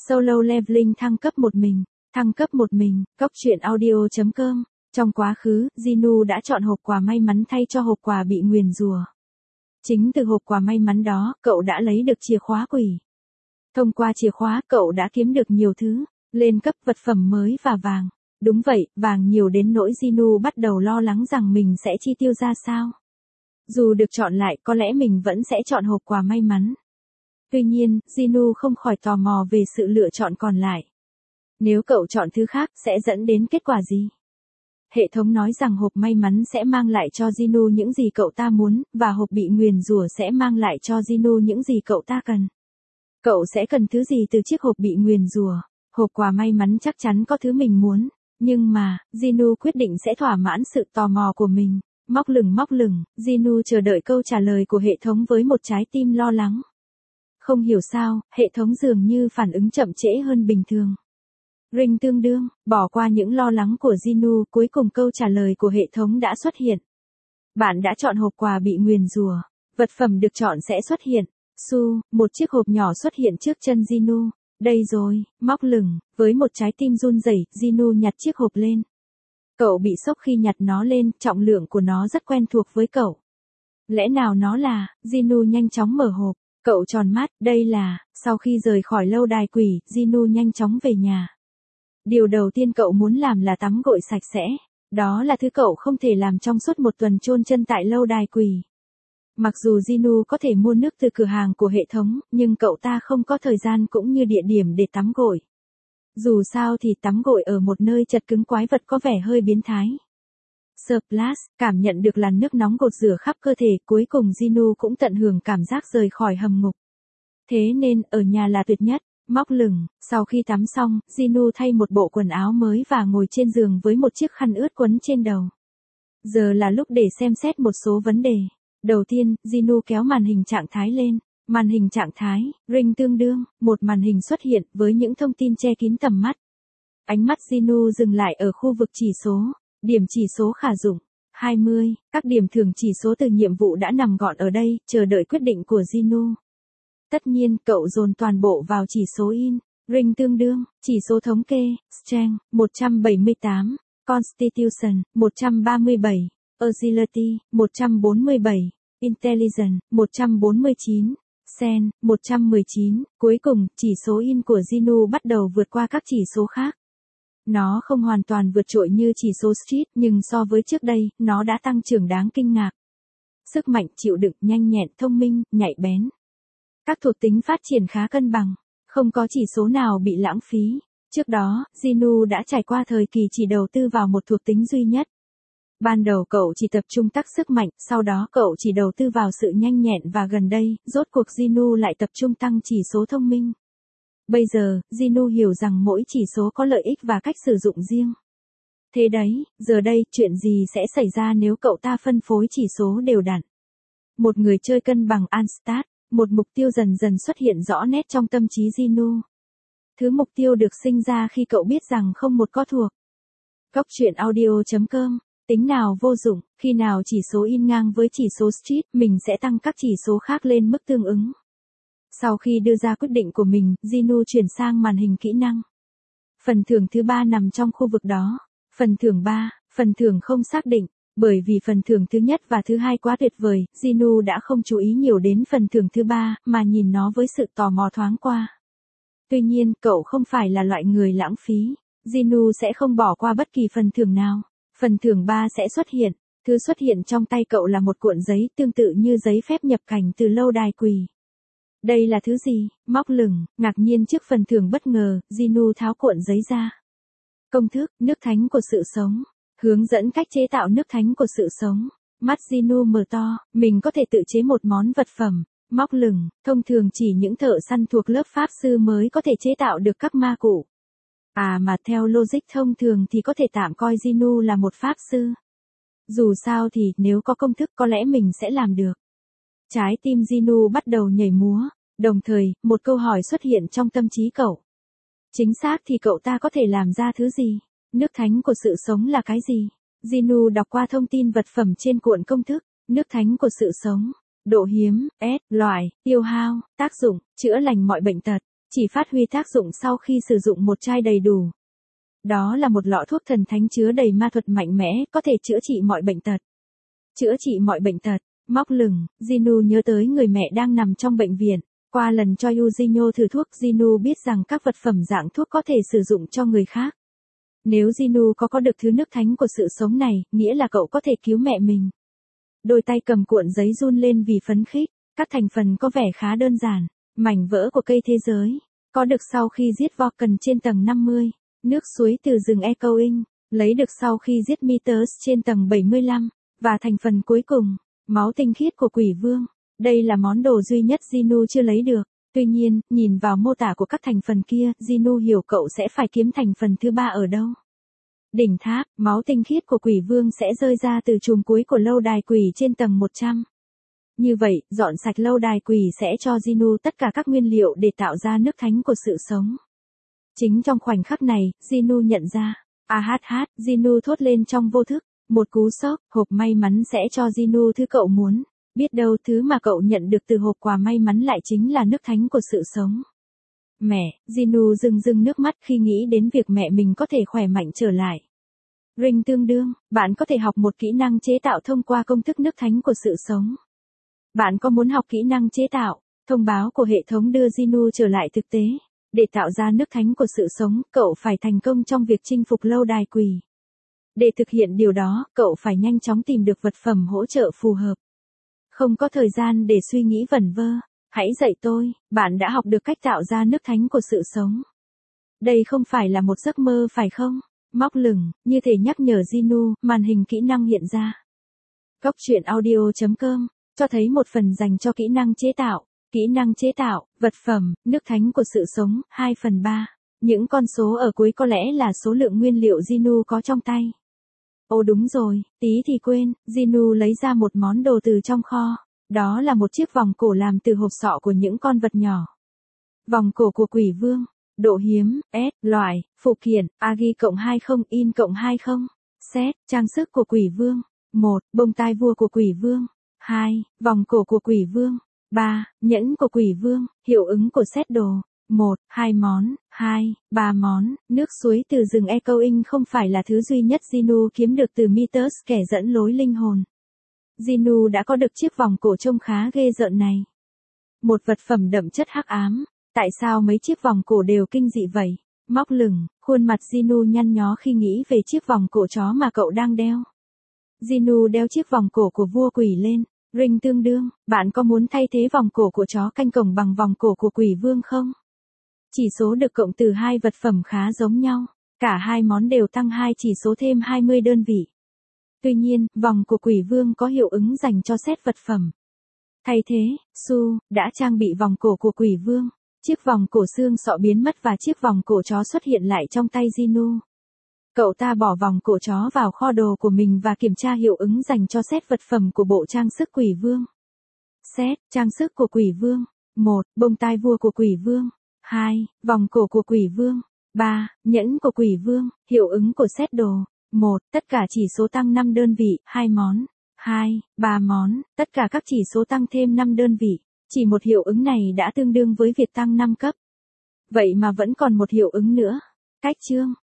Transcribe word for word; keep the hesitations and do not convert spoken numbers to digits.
Solo Leveling thăng cấp một mình, thăng cấp một mình, Cốc truyện audio chấm com. Trong quá khứ, Jinu đã chọn hộp quà may mắn thay cho hộp quà bị nguyền rủa. Chính từ hộp quà may mắn đó, cậu đã lấy được chìa khóa quỷ. Thông qua chìa khóa, cậu đã kiếm được nhiều thứ, lên cấp vật phẩm mới và vàng. Đúng vậy, vàng nhiều đến nỗi Jinu bắt đầu lo lắng rằng mình sẽ chi tiêu ra sao. Dù được chọn lại, có lẽ mình vẫn sẽ chọn hộp quà may mắn. Tuy nhiên, Jinu không khỏi tò mò về sự lựa chọn còn lại. Nếu cậu chọn thứ khác, sẽ dẫn đến kết quả gì? Hệ thống nói rằng hộp may mắn sẽ mang lại cho Jinu những gì cậu ta muốn, và hộp bị nguyền rủa sẽ mang lại cho Jinu những gì cậu ta cần. Cậu sẽ cần thứ gì từ chiếc hộp bị nguyền rủa? Hộp quà may mắn chắc chắn có thứ mình muốn, nhưng mà, Jinu quyết định sẽ thỏa mãn sự tò mò của mình. Móc lửng móc lửng, Jinu chờ đợi câu trả lời của hệ thống với một trái tim lo lắng. Không hiểu sao, hệ thống dường như phản ứng chậm trễ hơn bình thường. Ring tương đương, bỏ qua những lo lắng của Jinu, cuối cùng câu trả lời của hệ thống đã xuất hiện. Bạn đã chọn hộp quà bị nguyền rủa. Vật phẩm được chọn sẽ xuất hiện. Su, một chiếc hộp nhỏ xuất hiện trước chân Jinu. Đây rồi, móc lửng, với một trái tim run rẩy, Jinu nhặt chiếc hộp lên. Cậu bị sốc khi nhặt nó lên, trọng lượng của nó rất quen thuộc với cậu. Lẽ nào nó là, Jinu nhanh chóng mở hộp. Cậu tròn mắt, đây là, sau khi rời khỏi lâu đài quỷ, Jinu nhanh chóng về nhà. Điều đầu tiên cậu muốn làm là tắm gội sạch sẽ. Đó là thứ cậu không thể làm trong suốt một tuần chôn chân tại lâu đài quỷ. Mặc dù Jinu có thể mua nước từ cửa hàng của hệ thống, nhưng cậu ta không có thời gian cũng như địa điểm để tắm gội. Dù sao thì tắm gội ở một nơi chật cứng quái vật có vẻ hơi biến thái. Splash, cảm nhận được làn nước nóng gột rửa khắp cơ thể, cuối cùng Jinu cũng tận hưởng cảm giác rời khỏi hầm ngục. Thế nên, ở nhà là tuyệt nhất. Móc lửng, sau khi tắm xong, Jinu thay một bộ quần áo mới và ngồi trên giường với một chiếc khăn ướt quấn trên đầu. Giờ là lúc để xem xét một số vấn đề. Đầu tiên, Jinu kéo màn hình trạng thái lên. Màn hình trạng thái, ring tương đương, một màn hình xuất hiện với những thông tin che kín tầm mắt. Ánh mắt Jinu dừng lại ở khu vực chỉ số, điểm chỉ số khả dụng, hai mươi, các điểm thưởng chỉ số từ nhiệm vụ đã nằm gọn ở đây, chờ đợi quyết định của Jinu. Tất nhiên, cậu dồn toàn bộ vào chỉ số in, ring tương đương, chỉ số thống kê, strength, một trăm bảy mươi tám, constitution, một trăm ba mươi bảy, agility, một trăm bốn mươi bảy, intelligence, một trăm bốn mươi chín, sen, một trăm mười chín, cuối cùng, chỉ số in của Jinu bắt đầu vượt qua các chỉ số khác. Nó không hoàn toàn vượt trội như chỉ số street, nhưng so với trước đây, nó đã tăng trưởng đáng kinh ngạc. Sức mạnh, chịu đựng, nhanh nhẹn, thông minh, nhạy bén. Các thuộc tính phát triển khá cân bằng, không có chỉ số nào bị lãng phí. Trước đó, Jinu đã trải qua thời kỳ chỉ đầu tư vào một thuộc tính duy nhất. Ban đầu cậu chỉ tập trung tăng sức mạnh, sau đó cậu chỉ đầu tư vào sự nhanh nhẹn và gần đây, rốt cuộc Jinu lại tập trung tăng chỉ số thông minh. Bây giờ, Jinu hiểu rằng mỗi chỉ số có lợi ích và cách sử dụng riêng. Thế đấy, giờ đây, chuyện gì sẽ xảy ra nếu cậu ta phân phối chỉ số đều đặn? Một người chơi cân bằng Anstat. Một mục tiêu dần dần xuất hiện rõ nét trong tâm trí Jinu. Thứ mục tiêu được sinh ra khi cậu biết rằng không một có thuộc. Cốc truyện audio chấm com. Tính nào vô dụng, khi nào chỉ số in ngang với chỉ số street, mình sẽ tăng các chỉ số khác lên mức tương ứng. Sau khi đưa ra quyết định của mình, Jinu chuyển sang màn hình kỹ năng. Phần thưởng thứ ba nằm trong khu vực đó. Phần thưởng ba, phần thưởng không xác định. Bởi vì phần thưởng thứ nhất và thứ hai quá tuyệt vời, Jinu đã không chú ý nhiều đến phần thưởng thứ ba, mà nhìn nó với sự tò mò thoáng qua. Tuy nhiên, cậu không phải là loại người lãng phí. Jinu sẽ không bỏ qua bất kỳ phần thưởng nào. Phần thưởng ba sẽ xuất hiện. Thứ xuất hiện trong tay cậu là một cuộn giấy tương tự như giấy phép nhập cảnh từ lâu đài quỷ. Đây là thứ gì? Móc lửng, ngạc nhiên trước phần thưởng bất ngờ, Jinu tháo cuộn giấy ra. Công thức, nước thánh của sự sống. Hướng dẫn cách chế tạo nước thánh của sự sống. Mắt Jinu mở to, mình có thể tự chế một món vật phẩm. Móc lửng, thông thường chỉ những thợ săn thuộc lớp pháp sư mới có thể chế tạo được các ma cụ. À mà theo logic thông thường thì có thể tạm coi Jinu là một pháp sư. Dù sao thì nếu có công thức có lẽ mình sẽ làm được. Trái tim Jinu bắt đầu nhảy múa, đồng thời, một câu hỏi xuất hiện trong tâm trí cậu. Chính xác thì cậu ta có thể làm ra thứ gì? Nước thánh của sự sống là cái gì? Jinu đọc qua thông tin vật phẩm trên cuộn công thức. Nước thánh của sự sống. Độ hiếm, S, loại, tiêu hao, tác dụng, chữa lành mọi bệnh tật. chỉ phát huy tác dụng sau khi sử dụng một chai đầy đủ. Đó là một lọ thuốc thần thánh chứa đầy ma thuật mạnh mẽ, có thể chữa trị mọi bệnh tật. Chữa trị mọi bệnh tật, móc lửng, Jinu nhớ tới người mẹ đang nằm trong bệnh viện. Qua lần cho Eugenio thử thuốc, Jinu biết rằng các vật phẩm dạng thuốc có thể sử dụng cho người khác. Nếu Jinu có có được thứ nước thánh của sự sống này, nghĩa là cậu có thể cứu mẹ mình. Đôi tay cầm cuộn giấy run lên vì phấn khích, các thành phần có vẻ khá đơn giản. Mảnh vỡ của cây thế giới, có được sau khi giết Vulcan trên tầng năm mươi. Nước suối từ rừng Echoing, lấy được sau khi giết Mythos trên tầng bảy mươi lăm. Và thành phần cuối cùng, máu tinh khiết của quỷ vương. Đây là món đồ duy nhất Jinu chưa lấy được. Tuy nhiên, nhìn vào mô tả của các thành phần kia, Jinu hiểu cậu sẽ phải kiếm thành phần thứ ba ở đâu. Đỉnh tháp, máu tinh khiết của quỷ vương sẽ rơi ra từ chùm cuối của lâu đài quỷ trên tầng một trăm. Như vậy, dọn sạch lâu đài quỷ sẽ cho Jinu tất cả các nguyên liệu để tạo ra nước thánh của sự sống. Chính trong khoảnh khắc này, Jinu nhận ra. A hát hát, Jinu thốt lên trong vô thức. Một cú sốc, hộp may mắn sẽ cho Jinu thứ cậu muốn. Biết đâu thứ mà cậu nhận được từ hộp quà may mắn lại chính là nước thánh của sự sống. Mẹ, Jinu rưng rưng nước mắt khi nghĩ đến việc mẹ mình có thể khỏe mạnh trở lại. Ring tương đương, bạn có thể học một kỹ năng chế tạo thông qua công thức nước thánh của sự sống. Bạn có muốn học kỹ năng chế tạo? Thông báo của hệ thống đưa Jinu trở lại thực tế. Để tạo ra nước thánh của sự sống, cậu phải thành công trong việc chinh phục lâu đài quỷ. Để thực hiện điều đó, cậu phải nhanh chóng tìm được vật phẩm hỗ trợ phù hợp. Không có thời gian để suy nghĩ vẩn vơ. Hãy dạy tôi, bạn đã học được cách tạo ra nước thánh của sự sống. Đây không phải là một giấc mơ phải không? Móc lửng, như thể nhắc nhở Jinu, màn hình kỹ năng hiện ra. Góc truyện audio chấm com, cho thấy một phần dành cho kỹ năng chế tạo. Kỹ năng chế tạo, vật phẩm, nước thánh của sự sống, hai phần ba. Những con số ở cuối có lẽ là số lượng nguyên liệu Jinu có trong tay. Ồ đúng rồi, tí thì quên, Jinu lấy ra một món đồ từ trong kho. Đó là một chiếc vòng cổ làm từ hộp sọ của những con vật nhỏ. Vòng cổ của quỷ vương. Độ hiếm, S, loại, phụ kiện, Agi cộng hai mươi, in cộng hai mươi. Set, trang sức của quỷ vương. một. Bông tai vua của quỷ vương. hai. Vòng cổ của quỷ vương. ba. Nhẫn của quỷ vương, hiệu ứng của set đồ. một, hai món, hai, ba món, nước suối từ rừng Echoing không phải là thứ duy nhất Jinu kiếm được từ Mythos kẻ dẫn lối linh hồn. Jinu đã có được chiếc vòng cổ trông khá ghê rợn này. Một vật phẩm đậm chất hắc ám. Tại sao mấy chiếc vòng cổ đều kinh dị vậy? Móc lửng, khuôn mặt Jinu nhăn nhó khi nghĩ về chiếc vòng cổ chó mà cậu đang đeo. Jinu đeo chiếc vòng cổ của vua quỷ lên. Ring tương đương, bạn có muốn thay thế vòng cổ của chó canh cổng bằng vòng cổ của quỷ vương không? Chỉ số được cộng từ hai vật phẩm khá giống nhau. Cả hai món đều tăng hai chỉ số thêm hai mươi đơn vị. Tuy nhiên, vòng của quỷ vương có hiệu ứng dành cho set vật phẩm. Thay thế, Su đã trang bị vòng cổ của quỷ vương. Chiếc vòng cổ xương sọ biến mất và chiếc vòng cổ chó xuất hiện lại trong tay Jinu. Cậu ta bỏ vòng cổ chó vào kho đồ của mình và kiểm tra hiệu ứng dành cho set vật phẩm của bộ trang sức quỷ vương. Set, trang sức của quỷ vương. một. Bông tai vua của quỷ vương. hai. Vòng cổ của quỷ vương. ba. Nhẫn của quỷ vương, hiệu ứng của set đồ. một. Tất cả chỉ số tăng năm đơn vị, hai món. hai. ba món, tất cả các chỉ số tăng thêm năm đơn vị. Chỉ một hiệu ứng này đã tương đương với việc tăng năm cấp. Vậy mà vẫn còn một hiệu ứng nữa. Cách chương,